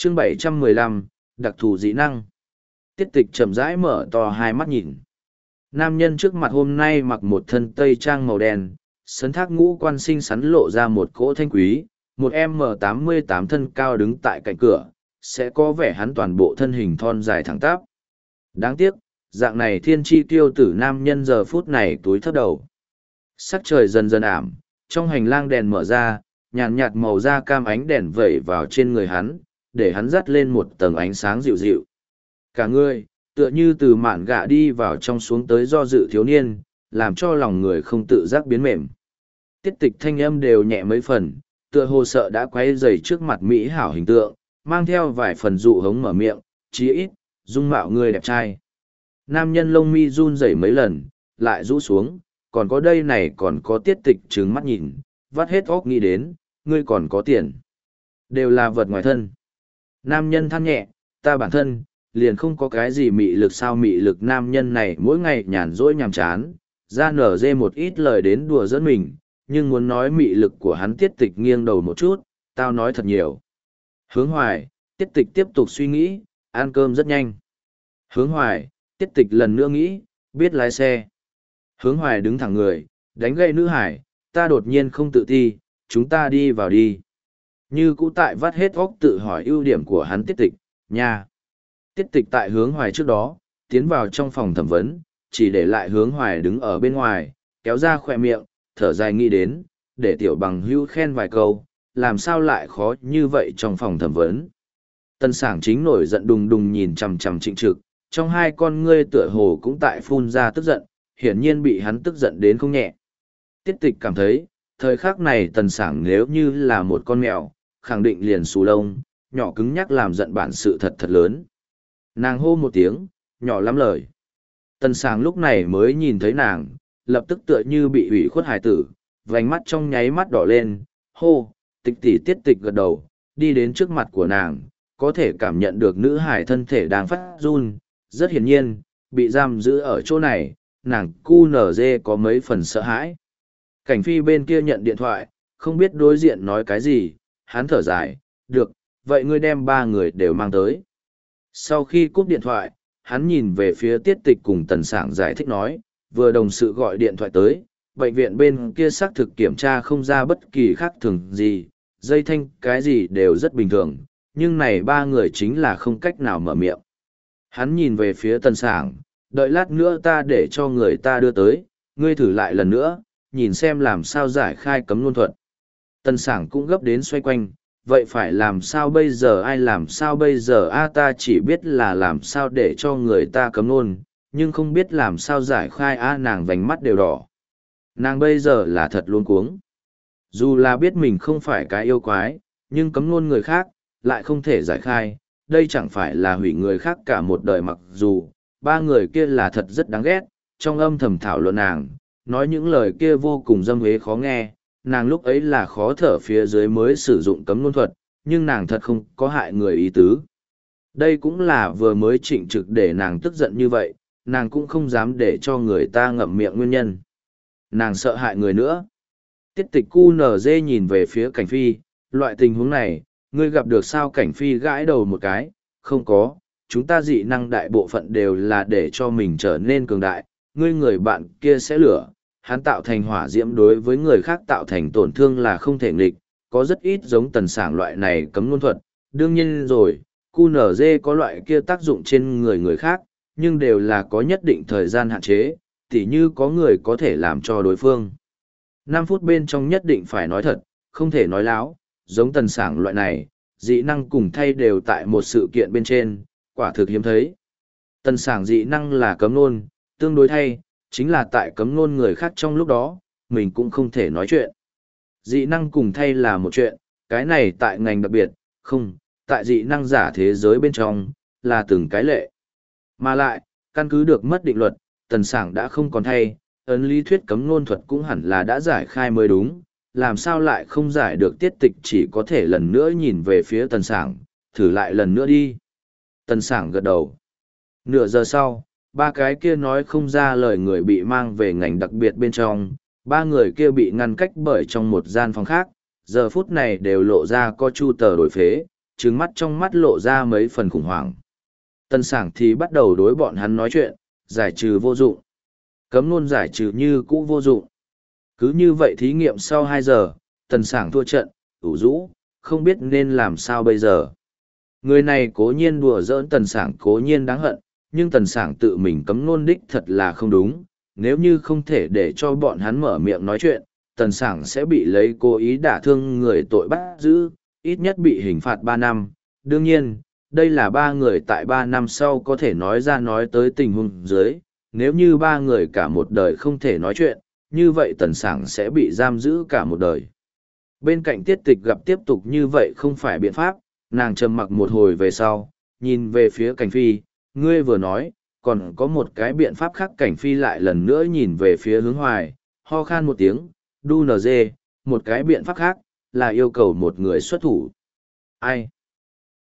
chương 715, đặc thù dị năng. Tiết tịch chậm rãi mở to hai mắt nhìn. Nam nhân trước mặt hôm nay mặc một thân tây trang màu đen, sấn thác ngũ quan sinh sắn lộ ra một cỗ thanh quý, một M88 thân cao đứng tại cạnh cửa, sẽ có vẻ hắn toàn bộ thân hình thon dài thẳng tắp. Đáng tiếc, dạng này thiên chi tiêu tử nam nhân giờ phút này túi thấp đầu. Sắc trời dần dần ảm, trong hành lang đèn mở ra, nhàn nhạt màu da cam ánh đèn vẩy vào trên người hắn, để hắn dắt lên một tầng ánh sáng dịu dịu. Cả người, tựa như từ mạn gạ đi vào trong xuống tới do dự thiếu niên, làm cho lòng người không tự giác biến mềm. Tiết tịch thanh âm đều nhẹ mấy phần, tựa hồ sợ đã quay dày trước mặt mỹ hảo hình tượng, mang theo vài phần dụ hống mở miệng, chí ít, dung mạo người đẹp trai. Nam nhân lông mi run rẩy mấy lần, lại rũ xuống, còn có đây này còn có tiết tịch trừng mắt nhìn, vắt hết óc nghĩ đến, ngươi còn có tiền. Đều là vật ngoài thân. Nam nhân than nhẹ, ta bản thân, liền không có cái gì mị lực sao mị lực nam nhân này mỗi ngày nhàn rỗi nhàm chán, ra nở dê một ít lời đến đùa giỡn mình, nhưng muốn nói mị lực của hắn tiết tịch nghiêng đầu một chút, tao nói thật nhiều. Hướng hoài, tiết tịch tiếp tục suy nghĩ, ăn cơm rất nhanh. Hướng hoài, tiết tịch lần nữa nghĩ, biết lái xe. Hướng hoài đứng thẳng người, đánh gậy nữ hải, ta đột nhiên không tự ti, chúng ta đi vào đi. Như cũ tại vắt hết óc tự hỏi ưu điểm của hắn tiết tịch, nha. Tiết tịch tại hướng hoài trước đó, tiến vào trong phòng thẩm vấn, chỉ để lại hướng hoài đứng ở bên ngoài, kéo ra khỏe miệng, thở dài nghĩ đến, để tiểu bằng hữu khen vài câu, làm sao lại khó như vậy trong phòng thẩm vấn. Tân sảng chính nổi giận đùng đùng nhìn chằm chằm Trịnh Trực, trong hai con ngươi tựa hồ cũng tại phun ra tức giận, hiển nhiên bị hắn tức giận đến không nhẹ. Tiết tịch cảm thấy, thời khắc này tần sảng nếu như là một con mèo, khẳng định liền xù lông, nhỏ cứng nhắc làm giận bản sự thật thật lớn. Nàng hô một tiếng, nhỏ lắm lời. Tần sảng lúc này mới nhìn thấy nàng, lập tức tựa như bị ủy khuất hải tử, vành mắt trong nháy mắt đỏ lên, hô, tịch tỷ tiết tịch gật đầu, đi đến trước mặt của nàng, có thể cảm nhận được nữ hải thân thể đang phát run, rất hiển nhiên, bị giam giữ ở chỗ này, nàng cu nở dê có mấy phần sợ hãi. Cảnh phi bên kia nhận điện thoại, không biết đối diện nói cái gì, hắn thở dài, được, vậy ngươi đem ba người đều mang tới. Sau khi cúp điện thoại, hắn nhìn về phía tiết tịch cùng tần sảng giải thích nói, vừa đồng sự gọi điện thoại tới, bệnh viện bên kia xác thực kiểm tra không ra bất kỳ khác thường gì, dây thanh cái gì đều rất bình thường, nhưng này ba người chính là không cách nào mở miệng. Hắn nhìn về phía tần sảng, đợi lát nữa ta để cho người ta đưa tới, ngươi thử lại lần nữa, nhìn xem làm sao giải khai cấm luân thuật. Tần sảng cũng gấp đến xoay quanh, vậy phải làm sao bây giờ ai làm sao bây giờ a ta chỉ biết là làm sao để cho người ta cấm luân, nhưng không biết làm sao giải khai a nàng vành mắt đều đỏ. Nàng bây giờ là thật luống cuống. Dù là biết mình không phải cái yêu quái, nhưng cấm luân người khác, lại không thể giải khai, đây chẳng phải là hủy người khác cả một đời mặc dù, ba người kia là thật rất đáng ghét, trong âm thầm thảo luận nàng, nói những lời kia vô cùng dâm uế khó nghe, nàng lúc ấy là khó thở phía dưới mới sử dụng cấm luân thuật, nhưng nàng thật không có hại người ý tứ. Đây cũng là vừa mới Trịnh Trực để nàng tức giận như vậy, nàng cũng không dám để cho người ta ngậm miệng nguyên nhân. Nàng sợ hại người nữa. Tiết tịch QNZ nhìn về phía Cảnh Phi, loại tình huống này, ngươi gặp được sao? Cảnh Phi gãi đầu một cái, không có, chúng ta dị năng đại bộ phận đều là để cho mình trở nên cường đại, ngươi người bạn kia sẽ lửa, hắn tạo thành hỏa diễm đối với người khác tạo thành tổn thương là không thể nghịch, có rất ít giống tần sảng loại này cấm luân thuật, đương nhiên rồi, QNZ có loại kia tác dụng trên người khác, nhưng đều là có nhất định thời gian hạn chế, tỉ như có người có thể làm cho đối phương 5 phút bên trong nhất định phải nói thật, không thể nói láo, giống tần sảng loại này, dị năng cùng thay đều tại một sự kiện bên trên, quả thực hiếm thấy. Tần sảng dị năng là cấm nôn, tương đối thay, chính là tại cấm nôn người khác trong lúc đó, mình cũng không thể nói chuyện. Dị năng cùng thay là một chuyện, cái này tại ngành đặc biệt, không, tại dị năng giả thế giới bên trong, là từng cái lệ. Mà lại, căn cứ được mất định luật, tần sảng đã không còn thay, ấn lý thuyết cấm nôn thuật cũng hẳn là đã giải khai mới đúng, làm sao lại không giải được tiết tịch chỉ có thể lần nữa nhìn về phía tần sảng, thử lại lần nữa đi. Tần sảng gật đầu. Nửa giờ sau, ba cái kia nói không ra lời người bị mang về ngành đặc biệt bên trong, ba người kia bị ngăn cách bởi trong một gian phòng khác, giờ phút này đều lộ ra có chu tờ đổi phế, trừng mắt trong mắt lộ ra mấy phần khủng hoảng. Tần Sảng thì bắt đầu đối bọn hắn nói chuyện, giải trừ vô dụng. Cấm luôn giải trừ như cũ vô dụng. Cứ như vậy thí nghiệm sau 2 giờ, Tần Sảng thua trận, ủ rũ, không biết nên làm sao bây giờ. Người này cố nhiên đùa giỡn Tần Sảng cố nhiên đáng hận, nhưng Tần Sảng tự mình cấm luôn đích thật là không đúng. Nếu như không thể để cho bọn hắn mở miệng nói chuyện, Tần Sảng sẽ bị lấy cố ý đả thương người tội bắt giữ, ít nhất bị hình phạt 3 năm. Đương nhiên, đây là 3 người tại 3 năm sau có thể nói ra nói tới tình huống dưới. Nếu như 3 người cả một đời không thể nói chuyện, như vậy Tần Sảng sẽ bị giam giữ cả một đời. Bên cạnh Tiết Tịch gặp tiếp tục như vậy không phải biện pháp, nàng trầm mặc một hồi về sau, nhìn về phía Cảnh Phi, ngươi vừa nói, còn có một cái biện pháp khác. Cảnh Phi lại lần nữa nhìn về phía Hướng Hoài, ho khan một tiếng, đu nz, một cái biện pháp khác, là yêu cầu một người xuất thủ. Ai?